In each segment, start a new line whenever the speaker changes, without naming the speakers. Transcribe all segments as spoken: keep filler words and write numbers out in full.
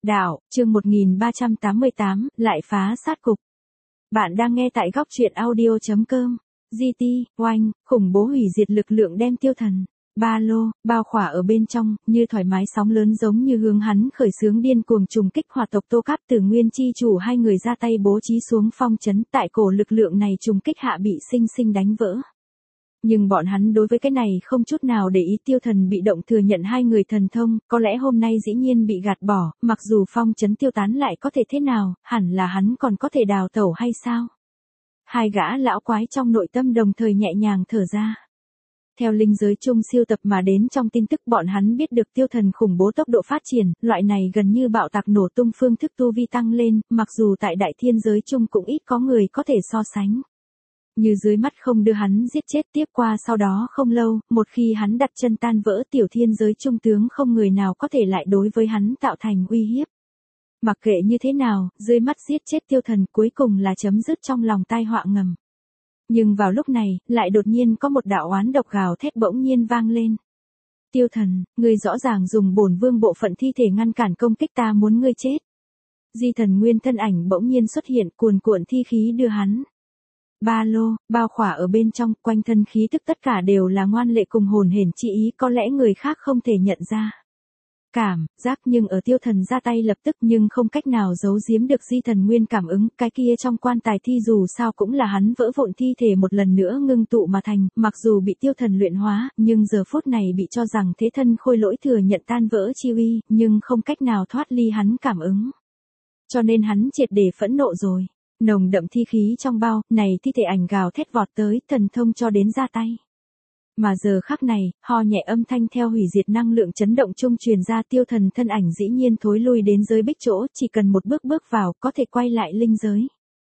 Đạo, chương một nghìn ba trăm tám mươi tám, lại phá sát cục. Bạn đang nghe tại góc truyện audio chấm com. giê tê, oanh, khủng bố hủy diệt lực lượng đem tiêu thần, ba lô, bao khỏa ở bên trong, như thoải mái sóng lớn giống như hướng hắn khởi xướng điên cuồng trùng kích hỏa tộc Tô Cáp Tử Nguyên chi chủ hai người ra tay bố trí xuống phong trấn tại cổ lực lượng này trùng kích hạ bị sinh sinh đánh vỡ. Nhưng bọn hắn đối với cái này không chút nào để ý tiêu thần bị động thừa nhận hai người thần thông, có lẽ hôm nay dĩ nhiên bị gạt bỏ, mặc dù phong trấn tiêu tán lại có thể thế nào, hẳn là hắn còn có thể đào tẩu hay sao? Hai gã lão quái trong nội tâm đồng thời nhẹ nhàng thở ra. Theo linh giới chung siêu tập mà đến trong tin tức bọn hắn biết được tiêu thần khủng bố tốc độ phát triển, loại này gần như bạo tạc nổ tung phương thức tu vi tăng lên, mặc dù tại đại thiên giới chung cũng ít có người có thể so sánh. Như dưới mắt không đưa hắn giết chết tiếp qua sau đó không lâu, một khi hắn đặt chân tan vỡ tiểu thiên giới trung tướng không người nào có thể lại đối với hắn tạo thành uy hiếp. Mặc kệ như thế nào, dưới mắt giết chết tiêu thần cuối cùng là chấm dứt trong lòng tai họa ngầm. Nhưng vào lúc này, lại đột nhiên có một đạo oán độc gào thét bỗng nhiên vang lên. Tiêu thần, ngươi rõ ràng dùng bổn vương bộ phận thi thể ngăn cản công kích ta muốn ngươi chết. Di Thần Nguyên thân ảnh bỗng nhiên xuất hiện cuồn cuộn thi khí đưa hắn. Ba lô, bao khỏa ở bên trong, quanh thân khí tức tất cả đều là ngoan lệ cùng hồn hển chi ý có lẽ người khác không thể nhận ra. Cảm, giác nhưng ở tiêu thần ra tay lập tức nhưng không cách nào giấu giếm được Di Thần Nguyên cảm ứng, cái kia trong quan tài thi dù sao cũng là hắn vỡ vụn thi thể một lần nữa ngưng tụ mà thành, mặc dù bị tiêu thần luyện hóa, nhưng giờ phút này bị cho rằng thế thân khôi lỗi thừa nhận tan vỡ chi uy, nhưng không cách nào thoát ly hắn cảm ứng. Cho nên hắn triệt để phẫn nộ rồi. Nồng đậm thi khí trong bao, này thi thể ảnh gào thét vọt tới, thần thông cho đến ra tay. Mà giờ khắc này, ho nhẹ âm thanh theo hủy diệt năng lượng chấn động chung truyền ra tiêu thần thân ảnh dĩ nhiên thối lui đến giới bích chỗ, chỉ cần một bước bước vào, có thể quay lại linh giới.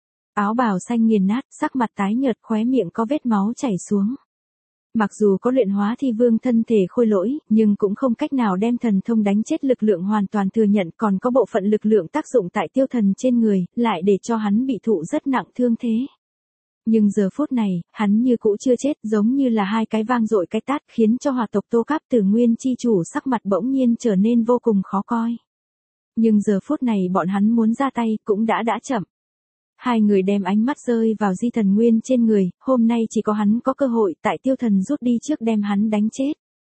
Áo bào xanh nghiền nát, sắc mặt tái nhợt khóe miệng có vết máu chảy xuống. Mặc dù có luyện hóa thi vương thân thể khôi lỗi, nhưng cũng không cách nào đem thần thông đánh chết lực lượng hoàn toàn thừa nhận, còn có bộ phận lực lượng tác dụng tại tiêu thần trên người, lại để cho hắn bị thụ rất nặng thương thế. Nhưng giờ phút này, hắn như cũ chưa chết, giống như là hai cái vang dội cái tát, khiến cho hỏa tộc Tô Cáp Tử Nguyên chi chủ sắc mặt bỗng nhiên trở nên vô cùng khó coi. Nhưng giờ phút này bọn hắn muốn ra tay, cũng đã đã chậm. Hai người đem ánh mắt rơi vào Di Thần Nguyên trên người, hôm nay chỉ có hắn có cơ hội tại tiêu thần rút đi trước đem hắn đánh chết.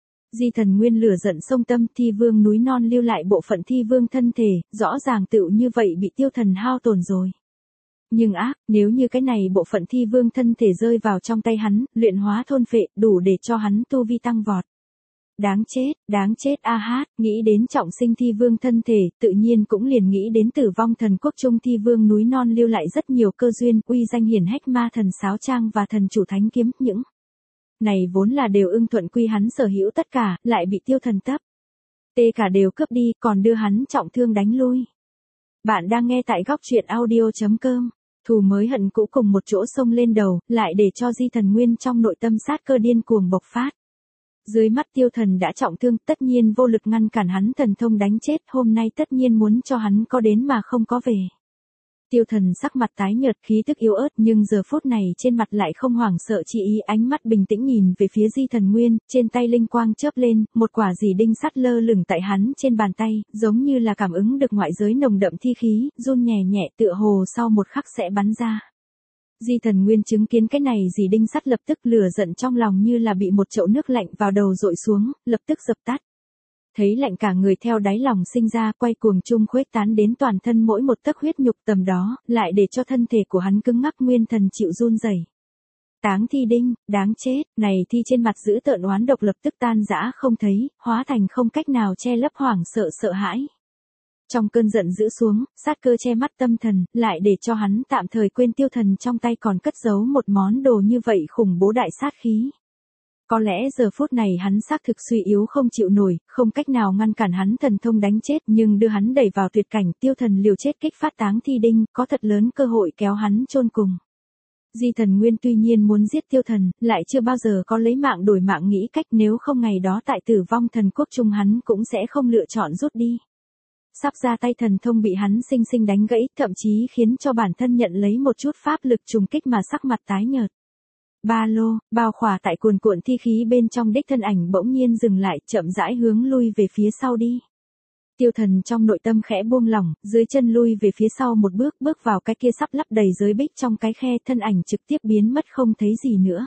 Di Thần Nguyên lửa giận sông tâm thi vương núi non lưu lại bộ phận thi vương thân thể, rõ ràng tựu như vậy bị tiêu thần hao tổn rồi. Nhưng ác, nếu như cái này bộ phận thi vương thân thể rơi vào trong tay hắn, luyện hóa thôn phệ, đủ để cho hắn tu vi tăng vọt. Đáng chết, đáng chết a hát, nghĩ đến trọng sinh thi vương thân thể, tự nhiên cũng liền nghĩ đến tử vong thần quốc trung thi vương núi non lưu lại rất nhiều cơ duyên, uy danh hiển hách ma thần sáo trang và thần chủ thánh kiếm, những này vốn là đều ưng thuận quy hắn sở hữu tất cả, lại bị tiêu thần tấp. Tê cả đều cướp đi, còn đưa hắn trọng thương đánh lui. Bạn đang nghe tại góc truyện audio chấm com. Thù mới hận cũ cùng một chỗ xông lên đầu, lại để cho Di Thần Nguyên trong nội tâm sát cơ điên cuồng bộc phát. Dưới mắt tiêu thần đã trọng thương, tất nhiên vô lực ngăn cản hắn thần thông đánh chết, hôm nay tất nhiên muốn cho hắn có đến mà không có về. Tiêu thần sắc mặt tái nhợt, khí tức yếu ớt, nhưng giờ phút này trên mặt lại không hoảng sợ chi ý, ánh mắt bình tĩnh nhìn về phía Di Thần Nguyên, trên tay linh quang chớp lên, một quả dì đinh sắt lơ lửng tại hắn trên bàn tay, giống như là cảm ứng được ngoại giới nồng đậm thi khí, run nhẹ nhẹ tựa hồ sau một khắc sẽ bắn ra. Di Thần Nguyên chứng kiến cái này dì đinh sắt lập tức lửa giận trong lòng như là bị một chậu nước lạnh vào đầu dội xuống, lập tức dập tắt. Thấy lạnh cả người theo đáy lòng sinh ra, quay cuồng chung khuếch tán đến toàn thân mỗi một tấc huyết nhục tầm đó, lại để cho thân thể của hắn cứng ngắc nguyên thần chịu run rẩy. Táng thi đinh, đáng chết, này thi trên mặt dữ tợn oán độc lập tức tan rã không thấy, hóa thành không cách nào che lấp hoảng sợ sợ hãi. Trong cơn giận dữ xuống, sát cơ che mắt tâm thần, lại để cho hắn tạm thời quên tiêu thần trong tay còn cất giấu một món đồ như vậy khủng bố đại sát khí. Có lẽ giờ phút này hắn xác thực suy yếu không chịu nổi, không cách nào ngăn cản hắn thần thông đánh chết, nhưng đưa hắn đẩy vào tuyệt cảnh, tiêu thần liều chết kích phát táng thi đinh, có thật lớn cơ hội kéo hắn chôn cùng. Di Thần Nguyên tuy nhiên muốn giết tiêu thần, lại chưa bao giờ có lấy mạng đổi mạng nghĩ cách, nếu không ngày đó tại tử vong thần quốc trung hắn cũng sẽ không lựa chọn rút đi. Sắp ra tay thần thông bị hắn sinh sinh đánh gãy, thậm chí khiến cho bản thân nhận lấy một chút pháp lực trùng kích mà sắc mặt tái nhợt. Ba lô, bao khỏa tại cuồn cuộn thi khí bên trong đích thân ảnh bỗng nhiên dừng lại, chậm rãi hướng lui về phía sau đi. Tiêu thần trong nội tâm khẽ buông lỏng, dưới chân lui về phía sau một bước, bước vào cái kia sắp lấp đầy giới bích trong cái khe, thân ảnh trực tiếp biến mất không thấy gì nữa.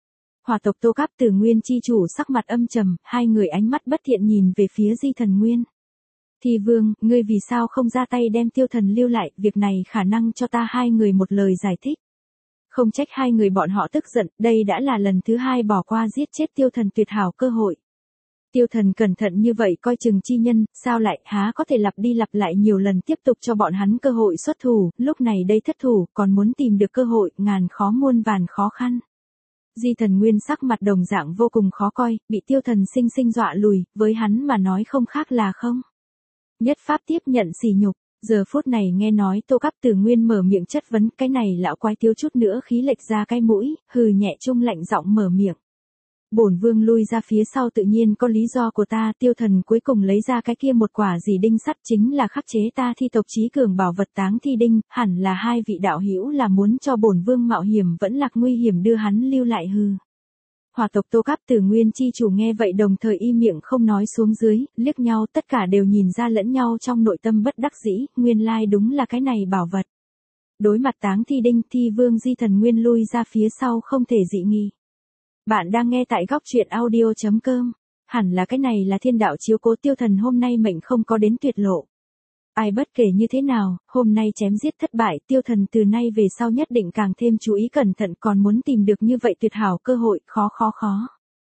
Hỏa tộc Tô Cáp Tử Nguyên chi chủ sắc mặt âm trầm, hai người ánh mắt bất thiện nhìn về phía Di Thần Nguyên. Thi Vương, ngươi vì sao không ra tay đem tiêu thần lưu lại, việc này khả năng cho ta hai người một lời giải thích. Không trách hai người bọn họ tức giận, đây đã là lần thứ hai bỏ qua giết chết tiêu thần tuyệt hảo cơ hội. Tiêu thần cẩn thận như vậy coi chừng chi nhân, sao lại há có thể lặp đi lặp lại nhiều lần tiếp tục cho bọn hắn cơ hội xuất thủ, lúc này đây thất thủ, còn muốn tìm được cơ hội, ngàn khó muôn vàn khó khăn. Di Thần Nguyên sắc mặt đồng dạng vô cùng khó coi, bị tiêu thần sinh sinh dọa lùi, với hắn mà nói không khác là không. Nhất pháp tiếp nhận sỉ nhục, giờ phút này nghe nói Tô Cáp Tử Nguyên mở miệng chất vấn, cái này lão quái thiếu chút nữa khí lệch ra cái mũi, hừ nhẹ trung lạnh giọng mở miệng. Bổn vương lui ra phía sau tự nhiên có lý do của ta, tiêu thần cuối cùng lấy ra cái kia một quả gì đinh sắt chính là khắc chế ta thi tộc trí cường bảo vật táng thi đinh, hẳn là hai vị đạo hữu là muốn cho bổn vương mạo hiểm vẫn lạc nguy hiểm đưa hắn lưu lại hư. Hỏa tộc Tô Cáp Tử Nguyên chi chủ nghe vậy đồng thời im miệng không nói xuống dưới, liếc nhau tất cả đều nhìn ra lẫn nhau trong nội tâm bất đắc dĩ, nguyên lai đúng là cái này bảo vật. Đối mặt táng thi đinh, Thi Vương Di Thần Nguyên lui ra phía sau không thể dị nghi. Bạn đang nghe tại góc truyện audio chấm com, hẳn là cái này là thiên đạo chiếu cố tiêu thần hôm nay mệnh không có đến tuyệt lộ. Ai bất kể như thế nào, hôm nay chém giết thất bại, tiêu thần từ nay về sau nhất định càng thêm chú ý cẩn thận, còn muốn tìm được như vậy tuyệt hảo cơ hội, khó khó khó.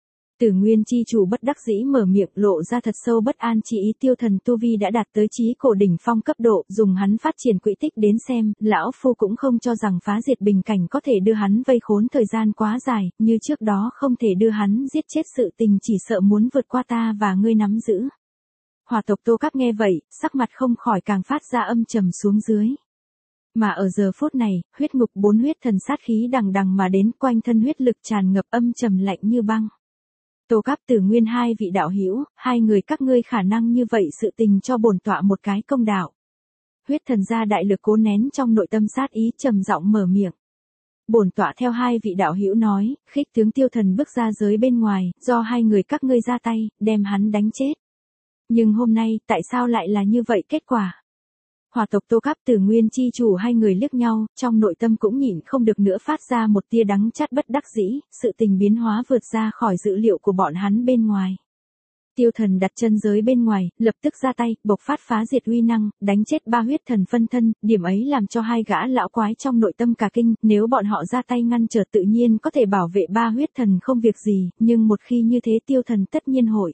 Tử Nguyên chi chủ bất đắc dĩ mở miệng, lộ ra thật sâu bất an chi ý, tiêu thần tu vi đã đạt tới chí cổ đỉnh phong cấp độ, dùng hắn phát triển quỹ tích đến xem, lão phu cũng không cho rằng phá diệt bình cảnh có thể đưa hắn vây khốn thời gian quá dài, như trước đó không thể đưa hắn giết chết sự tình, chỉ sợ muốn vượt qua ta và ngươi nắm giữ. Hỏa tộc Tô Cáp nghe vậy, sắc mặt không khỏi càng phát ra âm trầm xuống dưới. Mà ở giờ phút này, huyết ngục bốn huyết thần sát khí đằng đằng mà đến, quanh thân huyết lực tràn ngập âm trầm lạnh như băng. Tô Cáp Tử Nguyên hai vị đạo hữu, hai người các ngươi khả năng như vậy sự tình cho bổn tọa một cái công đạo. Huyết thần gia đại lực cố nén trong nội tâm sát ý trầm giọng mở miệng. Bổn tọa theo hai vị đạo hữu nói, khích tướng tiêu thần bước ra giới bên ngoài, do hai người các ngươi ra tay, đem hắn đánh chết. Nhưng hôm nay, tại sao lại là như vậy kết quả? Hỏa tộc Tô Cáp Tử Nguyên chi chủ hai người liếc nhau, trong nội tâm cũng nhịn không được nữa phát ra một tia đắng chát bất đắc dĩ, sự tình biến hóa vượt ra khỏi dữ liệu của bọn hắn bên ngoài. Tiêu thần đặt chân giới bên ngoài, lập tức ra tay, bộc phát phá diệt uy năng, đánh chết ba huyết thần phân thân, điểm ấy làm cho hai gã lão quái trong nội tâm cả kinh, nếu bọn họ ra tay ngăn trở tự nhiên có thể bảo vệ ba huyết thần không việc gì, nhưng một khi như thế tiêu thần tất nhiên hội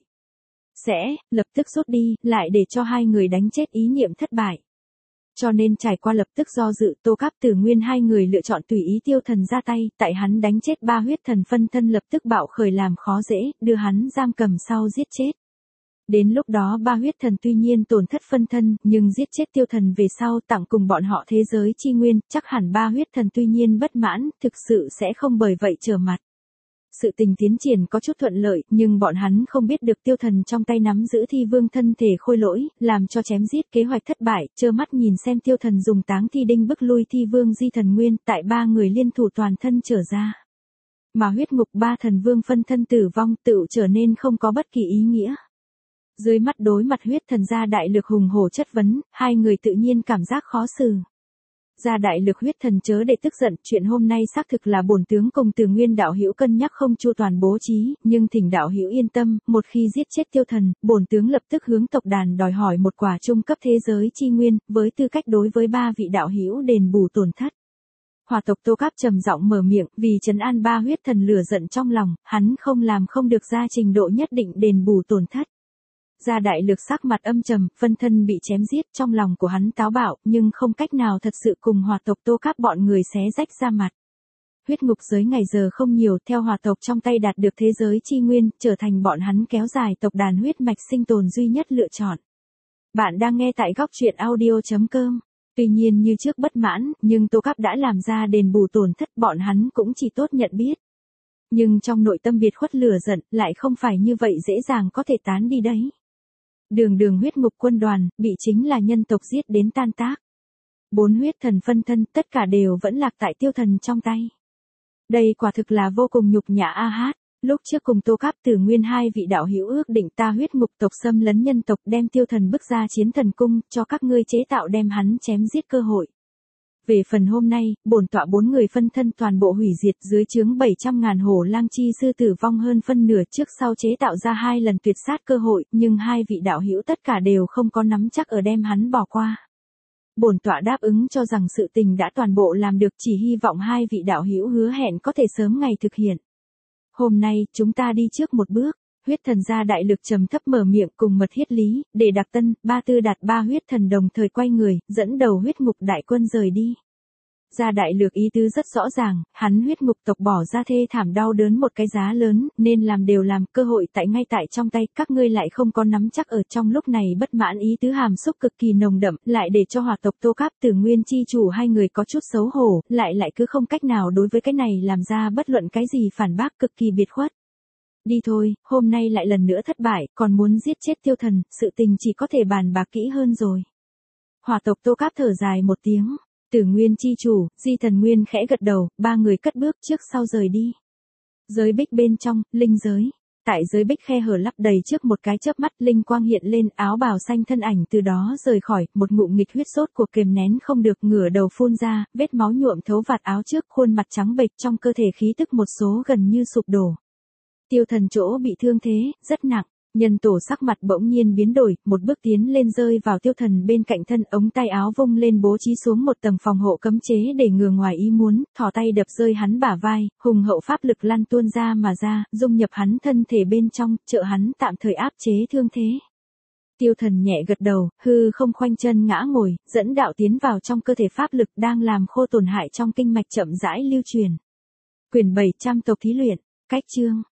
sẽ lập tức rút đi, lại để cho hai người đánh chết ý niệm thất bại. Cho nên trải qua lập tức do dự, Tô Cáp Tử Nguyên hai người lựa chọn tùy ý tiêu thần ra tay, tại hắn đánh chết ba huyết thần phân thân lập tức bạo khởi làm khó dễ, đưa hắn giam cầm sau giết chết. Đến lúc đó ba huyết thần tuy nhiên tổn thất phân thân, nhưng giết chết tiêu thần về sau tặng cùng bọn họ thế giới chi nguyên, chắc hẳn ba huyết thần tuy nhiên bất mãn, thực sự sẽ không bởi vậy trở mặt. Sự tình tiến triển có chút thuận lợi, nhưng bọn hắn không biết được tiêu thần trong tay nắm giữ thi vương thân thể khôi lỗi, làm cho chém giết kế hoạch thất bại, trơ mắt nhìn xem tiêu thần dùng táng thi đinh bức lui thi vương Di Thần Nguyên, tại ba người liên thủ toàn thân trở ra. Mà huyết ngục ba thần vương phân thân tử vong tự trở nên không có bất kỳ ý nghĩa. Dưới mắt đối mặt huyết thần gia đại lực hùng hổ chất vấn, hai người tự nhiên cảm giác khó xử. Gia đại lực huyết thần chớ để tức giận, chuyện hôm nay xác thực là bổn tướng cùng Tử Nguyên đạo hữu cân nhắc không chu toàn bố trí, nhưng thỉnh đạo hữu yên tâm, một khi giết chết tiêu thần, bổn tướng lập tức hướng tộc đàn đòi hỏi một quả trung cấp thế giới chi nguyên, với tư cách đối với ba vị đạo hữu đền bù tổn thất. Hỏa tộc Tô Cáp trầm giọng mở miệng, vì trấn an ba huyết thần lửa giận trong lòng, hắn không làm không được ra trình độ nhất định đền bù tổn thất. Gia đại lực sắc mặt âm trầm, phân thân bị chém giết, trong lòng của hắn táo bạo, nhưng không cách nào thật sự cùng hỏa tộc Tô Cáp bọn người xé rách ra mặt. Huyết ngục giới ngày giờ không nhiều, theo hỏa tộc trong tay đạt được thế giới chi nguyên, trở thành bọn hắn kéo dài tộc đàn huyết mạch sinh tồn duy nhất lựa chọn. Bạn đang nghe tại góc truyện audio chấm com. Tuy nhiên như trước bất mãn, nhưng Tô Cáp đã làm ra đền bù tổn thất, bọn hắn cũng chỉ tốt nhận biết. Nhưng trong nội tâm biệt khuất lửa giận, lại không phải như vậy dễ dàng có thể tán đi đấy. Đường đường huyết ngục quân đoàn, bị chính là nhân tộc giết đến tan tác. Bốn huyết thần phân thân, tất cả đều vẫn lạc tại tiêu thần trong tay. Đây quả thực là vô cùng nhục nhã a hát. Lúc trước cùng Tô Cáp Tử Nguyên hai vị đạo hữu ước định ta huyết ngục tộc xâm lấn nhân tộc đem tiêu thần bức ra chiến thần cung, cho các ngươi chế tạo đem hắn chém giết cơ hội. Về phần hôm nay, bổn tọa bốn người phân thân toàn bộ hủy diệt dưới chướng bảy trăm ngàn hổ lang chi sư tử vong hơn phân nửa trước sau chế tạo ra hai lần tuyệt sát cơ hội, nhưng hai vị đạo hữu tất cả đều không có nắm chắc ở đem hắn bỏ qua. Bổn tọa đáp ứng cho rằng sự tình đã toàn bộ làm được, chỉ hy vọng hai vị đạo hữu hứa hẹn có thể sớm ngày thực hiện. Hôm nay, chúng ta đi trước một bước. Huyết thần gia đại lực trầm thấp mở miệng cùng mật thiết lý, để đặc tân, ba tư đạt ba huyết thần đồng thời quay người, dẫn đầu huyết ngục đại quân rời đi. Gia đại lược ý tứ rất rõ ràng, hắn huyết ngục tộc bỏ ra thê thảm đau đớn một cái giá lớn, nên làm đều làm, cơ hội tại ngay tại trong tay, các ngươi lại không có nắm chắc ở trong lúc này bất mãn ý tứ hàm xúc cực kỳ nồng đậm, lại để cho hỏa tộc Tô Cáp Tử Nguyên chi chủ hai người có chút xấu hổ, lại lại cứ không cách nào đối với cái này làm ra bất luận cái gì phản bác, cực kỳ biệt khuất. Đi thôi, hôm nay lại lần nữa thất bại, còn muốn giết chết tiêu thần, sự tình chỉ có thể bàn bạc kỹ hơn rồi. Hỏa tộc Tô Cáp thở dài một tiếng. Tử Nguyên chi chủ, Di Thần Nguyên khẽ gật đầu, ba người cất bước trước sau rời đi. Giới bích bên trong, linh giới. Tại giới bích khe hở lắp đầy trước một cái chớp mắt, linh quang hiện lên, áo bào xanh thân ảnh từ đó rời khỏi, một ngụm nghịch huyết sốt cuộc kềm nén không được, ngửa đầu phun ra, vết máu nhuộm thấu vạt áo trước, khuôn mặt trắng bệch, trong cơ thể khí tức một số gần như sụp đổ. Tiêu thần chỗ bị thương thế, rất nặng. Nhân tổ sắc mặt bỗng nhiên biến đổi, một bước tiến lên rơi vào tiêu thần bên cạnh thân, ống tay áo vung lên bố trí xuống một tầng phòng hộ cấm chế để ngừa ngoài ý muốn, thò tay đập rơi hắn bả vai, hùng hậu pháp lực lan tuôn ra mà ra, dung nhập hắn thân thể bên trong, trợ hắn tạm thời áp chế thương thế. Tiêu thần nhẹ gật đầu, hư không khoanh chân ngã ngồi, dẫn đạo tiến vào trong cơ thể pháp lực đang làm khô tổn hại trong kinh mạch chậm rãi lưu truyền. Quyển bảy trăm tộc thí luyện, cách chương.